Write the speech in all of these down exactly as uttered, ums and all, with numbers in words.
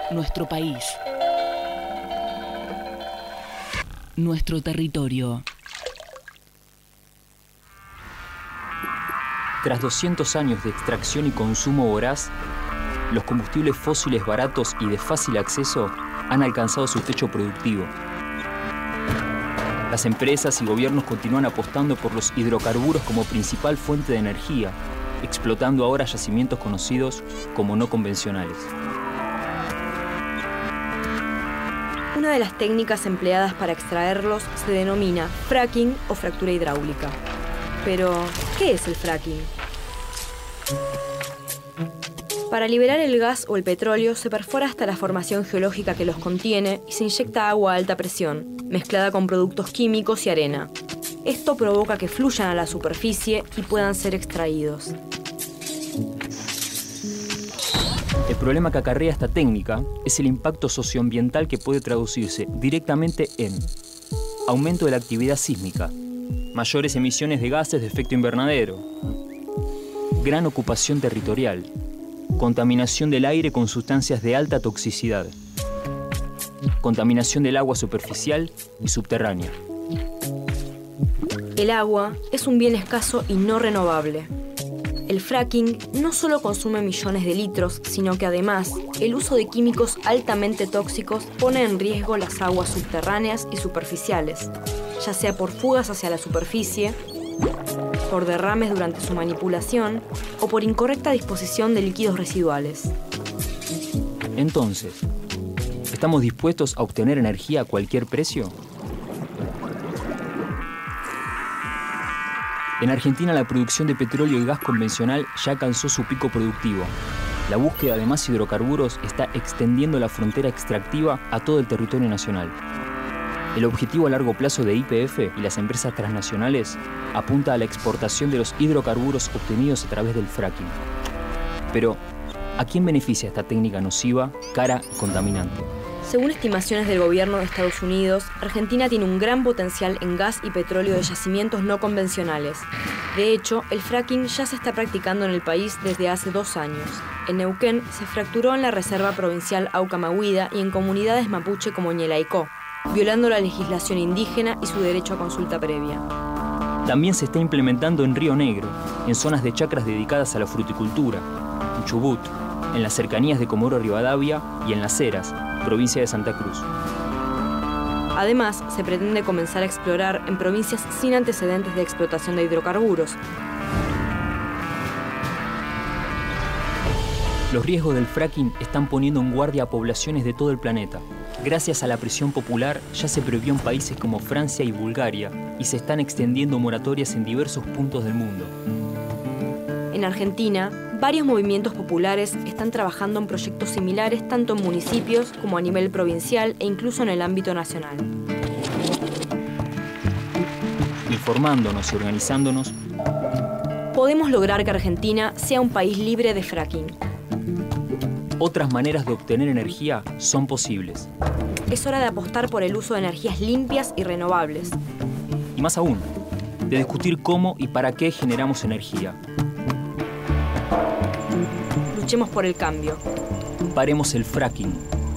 Nuestro país. Nuestro territorio. Tras doscientos años de extracción y consumo voraz, los combustibles fósiles baratos y de fácil acceso han alcanzado su techo productivo. Las empresas y gobiernos continúan apostando por los hidrocarburos como principal fuente de energía, explotando ahora yacimientos conocidos como no convencionales. Una de las técnicas empleadas para extraerlos se denomina fracking o fractura hidráulica. Pero, ¿qué es el fracking? Para liberar el gas o el petróleo se perfora hasta la formación geológica que los contiene y se inyecta agua a alta presión, mezclada con productos químicos y arena. Esto provoca que fluyan a la superficie y puedan ser extraídos. El problema que acarrea esta técnica es el impacto socioambiental que puede traducirse directamente en aumento de la actividad sísmica, mayores emisiones de gases de efecto invernadero, gran ocupación territorial, contaminación del aire con sustancias de alta toxicidad, contaminación del agua superficial y subterránea. El agua es un bien escaso y no renovable. El fracking no solo consume millones de litros, sino que además el uso de químicos altamente tóxicos pone en riesgo las aguas subterráneas y superficiales, ya sea por fugas hacia la superficie, por derrames durante su manipulación o por incorrecta disposición de líquidos residuales. Entonces, ¿estamos dispuestos a obtener energía a cualquier precio? En Argentina la producción de petróleo y gas convencional ya alcanzó su pico productivo. La búsqueda de más hidrocarburos está extendiendo la frontera extractiva a todo el territorio nacional. El objetivo a largo plazo de Y P F y las empresas transnacionales apunta a la exportación de los hidrocarburos obtenidos a través del fracking. Pero, ¿a quién beneficia esta técnica nociva, cara y contaminante? Según estimaciones del gobierno de Estados Unidos, Argentina tiene un gran potencial en gas y petróleo de yacimientos no convencionales. De hecho, el fracking ya se está practicando en el país desde hace dos años. En Neuquén se fracturó en la Reserva Provincial Aucamahuida y en comunidades mapuche como Ñelaicó, violando la legislación indígena y su derecho a consulta previa. También se está implementando en Río Negro, en zonas de chacras dedicadas a la fruticultura, en Chubut, en las cercanías de Comodoro Rivadavia y en Las Heras, provincia de Santa Cruz. Además, se pretende comenzar a explorar en provincias sin antecedentes de explotación de hidrocarburos. Los riesgos del fracking están poniendo en guardia a poblaciones de todo el planeta. Gracias a la presión popular, ya se prohibió en países como Francia y Bulgaria y se están extendiendo moratorias en diversos puntos del mundo. En Argentina, varios movimientos populares están trabajando en proyectos similares tanto en municipios como a nivel provincial e incluso en el ámbito nacional. Informándonos y organizándonos, podemos lograr que Argentina sea un país libre de fracking. Otras maneras de obtener energía son posibles. Es hora de apostar por el uso de energías limpias y renovables. Y más aún, de discutir cómo y para qué generamos energía. Luchemos por el cambio. Paremos el fracking.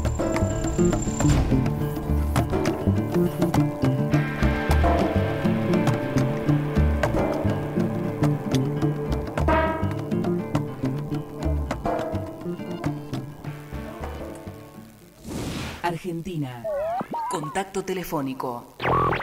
Argentina. Contacto telefónico.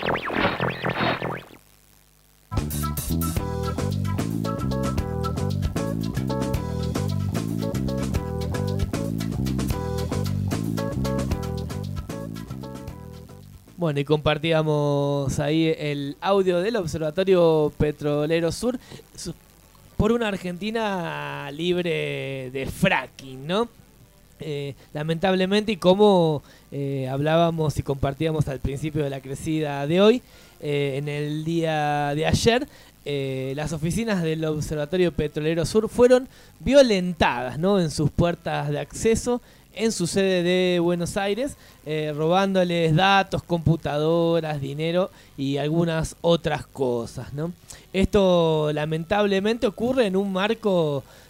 Bueno, y compartíamos ahí el audio del Observatorio Petrolero Sur por una Argentina libre de fracking, ¿no? Eh, lamentablemente, y como eh, hablábamos y compartíamos al principio de la crecida de hoy, eh, en el día de ayer, eh, las oficinas del Observatorio Petrolero Sur fueron violentadas, ¿no?, en sus puertas de acceso, en su sede de Buenos Aires, eh, robándoles datos, computadoras, dinero y algunas otras cosas, ¿no? Esto lamentablemente ocurre en un marco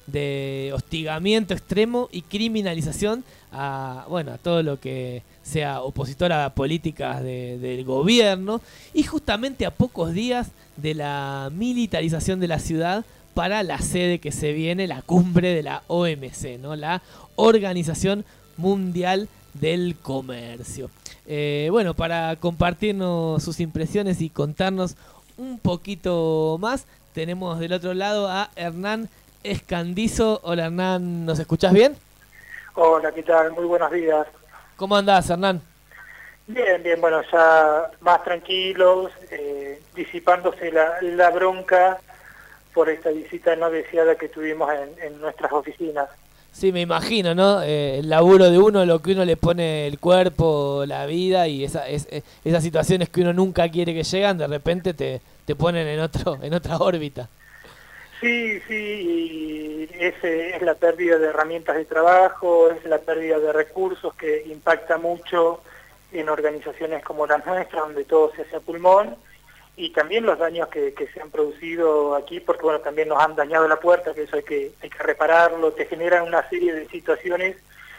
de hostigamiento extremo y criminalización a, bueno, a todo lo que sea opositor a políticas de, del gobierno, y justamente a pocos días de la militarización de la ciudad para la sede que se viene, la cumbre de la O M C, ¿no? La Organización Mundial del Comercio. Eh, bueno, para compartirnos sus impresiones y contarnos un poquito más, tenemos del otro lado a Hernán Escandizo. Hola Hernán, ¿nos escuchás bien? Hola, ¿qué tal? Muy buenos días. ¿Cómo andás, Hernán? Bien, bien, bueno, ya más tranquilos, eh, disipándose la, la bronca por esta visita no deseada que tuvimos en, en nuestras oficinas. Sí, me imagino, ¿no? Eh, el laburo de uno, lo que uno le pone el cuerpo, la vida y esa, es, esas situaciones que uno nunca quiere que llegan, de repente te, te ponen en otro en otra órbita. Sí, sí, y es, es la pérdida de herramientas de trabajo, es la pérdida de recursos que impacta mucho en organizaciones como las nuestras, donde todo se hace a pulmón, y también los daños que, que se han producido aquí, porque bueno, también nos han dañado la puerta, que eso hay que, hay que repararlo, te generan una serie de situaciones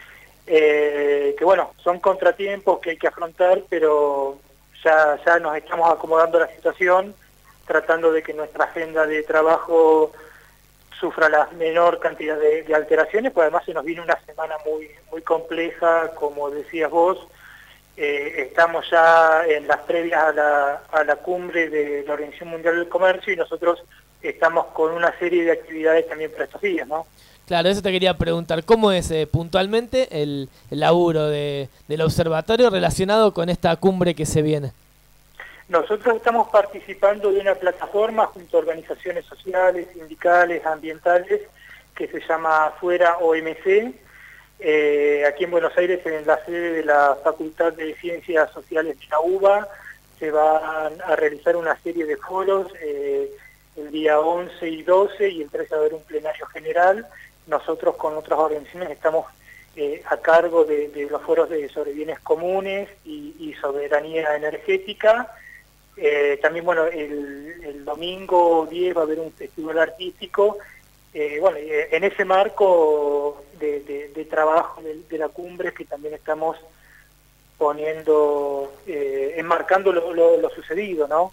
eh, que bueno, son contratiempos que hay que afrontar, pero ya, ya nos estamos acomodando a la situación, tratando de que nuestra agenda de trabajo sufra la menor cantidad de, de alteraciones, pues además se nos viene una semana muy, muy compleja, como decías vos. Eh, estamos ya en las previas a la, a la cumbre de la Organización Mundial del Comercio y nosotros estamos con una serie de actividades también para estos días, ¿no? Claro, eso te quería preguntar, ¿cómo es eh, puntualmente el, el laburo de, del observatorio relacionado con esta cumbre que se viene? Nosotros estamos participando de una plataforma junto a organizaciones sociales, sindicales, ambientales, que se llama Fuera O M C. Eh, aquí en Buenos Aires, en la sede de la Facultad de Ciencias Sociales de la UBA, se van a realizar una serie de foros eh, el día once y doce, y el trece va a haber un plenario general. Nosotros con otras organizaciones estamos eh, a cargo de, de los foros de sobre bienes comunes y, y soberanía energética. Eh, también, bueno, el, el domingo diez va a haber un festival artístico. Eh, bueno, en ese marco de, de, de trabajo de, de la cumbre que también estamos poniendo, eh, enmarcando lo, lo, lo sucedido, ¿no?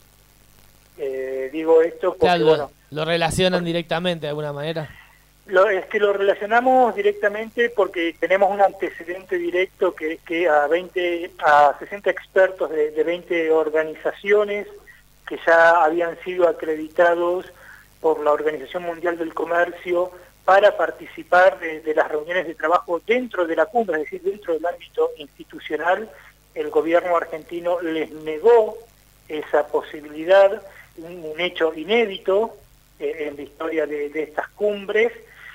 Eh, digo esto porque, claro, bueno... ¿Lo relacionan directamente de alguna manera? Lo, es que lo relacionamos directamente porque tenemos un antecedente directo que es que a veinte, a sesenta expertos de, de veinte organizaciones que ya habían sido acreditados por la Organización Mundial del Comercio para participar de, de las reuniones de trabajo dentro de la cumbre, es decir, dentro del ámbito institucional, el gobierno argentino les negó esa posibilidad, un, un hecho inédito eh, en la historia de, de estas cumbres.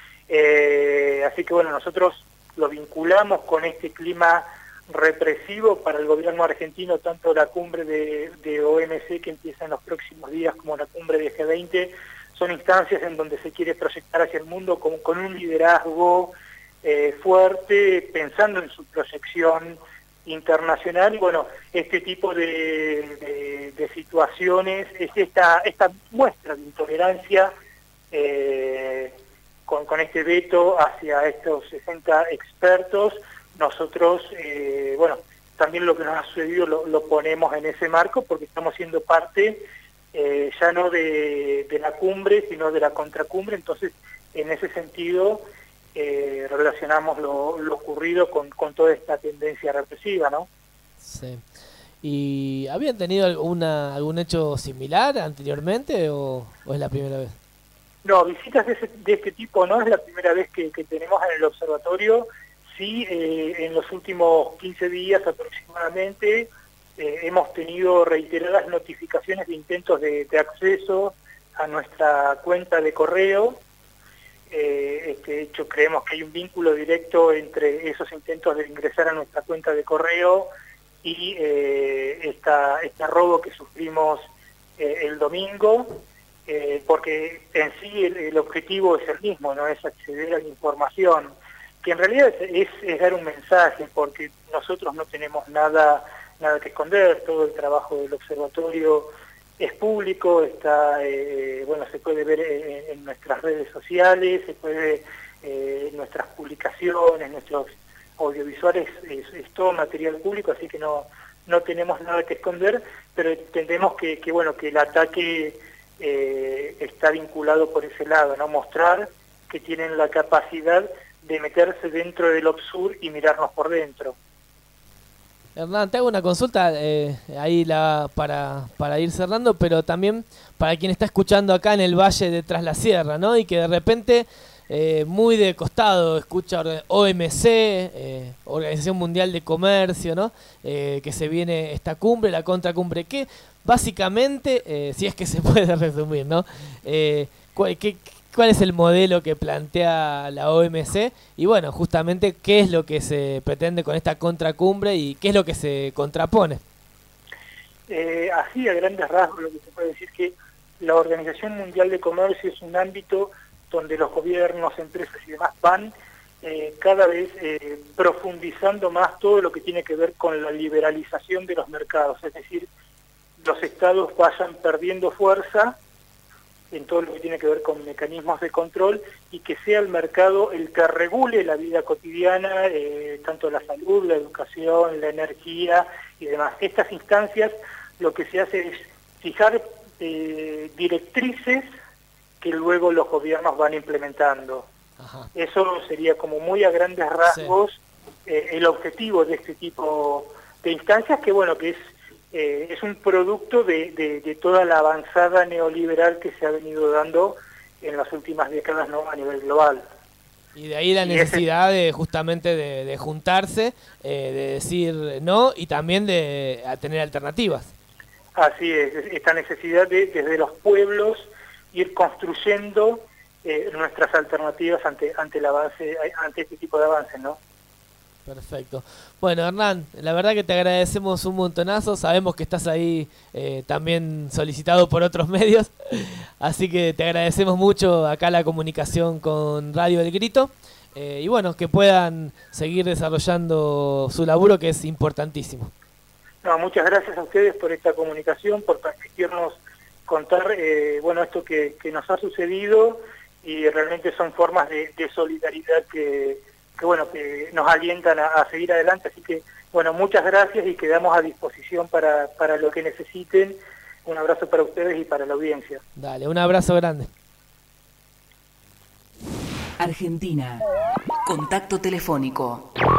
Eh, así que bueno, nosotros lo vinculamos con este clima represivo para el gobierno argentino, tanto la cumbre de, de O M C que empieza en los próximos días como la cumbre de G veinte, son instancias en donde se quiere proyectar hacia el mundo con, con un liderazgo eh, fuerte, pensando en su proyección internacional. Y bueno, este tipo de, de, de situaciones, es esta, esta muestra de intolerancia eh, con, con este veto hacia estos sesenta expertos. Nosotros, eh, bueno, también lo que nos ha sucedido lo, lo ponemos en ese marco porque estamos siendo parte eh, ya no de, de la cumbre, sino de la contracumbre. Entonces, en ese sentido, eh, relacionamos lo, lo ocurrido con, con toda esta tendencia represiva, ¿no? Sí. ¿Y habían tenido alguna, algún hecho similar anteriormente o, o es la primera vez? No, visitas de, ese, de este tipo no es la primera vez que, que tenemos en el observatorio. Sí, eh, en los últimos quince días aproximadamente eh, hemos tenido reiteradas notificaciones de intentos de, de acceso a nuestra cuenta de correo. Eh, este hecho, creemos que hay un vínculo directo entre esos intentos de ingresar a nuestra cuenta de correo y eh, esta, este robo que sufrimos eh, el domingo, eh, porque en sí el, el objetivo es el mismo, no es acceder a la información, que en realidad es, es dar un mensaje, porque nosotros no tenemos nada, nada que esconder. Todo el trabajo del observatorio es público, está, eh, bueno, se puede ver en, en nuestras redes sociales, se puede ver eh, en nuestras publicaciones, nuestros audiovisuales, es, es todo material público, así que no, no tenemos nada que esconder, pero entendemos que, que bueno, que el ataque eh, está vinculado por ese lado, ¿no? Mostrar que tienen la capacidad de meterse dentro del OBSUR y mirarnos por dentro. Hernán, te hago una consulta eh, ahí la, para, para ir cerrando, pero también para quien está escuchando acá en el Valle de Tras la Sierra, ¿no? Y que de repente, eh, muy de costado, escucha O M C, eh, Organización Mundial de Comercio, ¿no? Eh, que se viene esta cumbre, la contracumbre, que básicamente, eh, si es que se puede resumir, ¿no? Eh, ¿qué, ¿Cuál es el modelo que plantea la O M C? Y bueno, justamente, ¿qué es lo que se pretende con esta contracumbre y qué es lo que se contrapone? Eh, así, a grandes rasgos, lo que se puede decir que la Organización Mundial de Comercio es un ámbito donde los gobiernos, empresas y demás van eh, cada vez eh, profundizando más todo lo que tiene que ver con la liberalización de los mercados, es decir, los estados vayan perdiendo fuerza en todo lo que tiene que ver con mecanismos de control y que sea el mercado el que regule la vida cotidiana, eh, tanto la salud, la educación, la energía y demás. Estas instancias lo que se hace es fijar eh, directrices que luego los gobiernos van implementando. Ajá. Eso sería como muy a grandes rasgos sí. eh, el objetivo de este tipo de instancias que bueno, que es Eh, es un producto de, de, de toda la avanzada neoliberal que se ha venido dando en las últimas décadas, ¿no? A nivel global. Y de ahí la y necesidad ese... de justamente de, de juntarse, eh, de decir no y también de a tener alternativas. Así es, esta necesidad de desde los pueblos ir construyendo eh, nuestras alternativas ante ante el avance, ante este tipo de avances, ¿no? Perfecto. Bueno, Hernán, la verdad que te agradecemos un montonazo. Sabemos que estás ahí eh, también solicitado por otros medios. Así que te agradecemos mucho acá la comunicación con Radio El Grito. Eh, y bueno, que puedan seguir desarrollando su laburo, que es importantísimo. No, muchas gracias a ustedes por esta comunicación, por permitirnos contar eh, bueno, esto que, que nos ha sucedido, y realmente son formas de, de solidaridad que... que bueno, que nos alientan a, a seguir adelante, así que bueno, muchas gracias y quedamos a disposición para, para lo que necesiten. Un abrazo para ustedes y para la audiencia. Dale, un abrazo grande. Argentina. Contacto telefónico.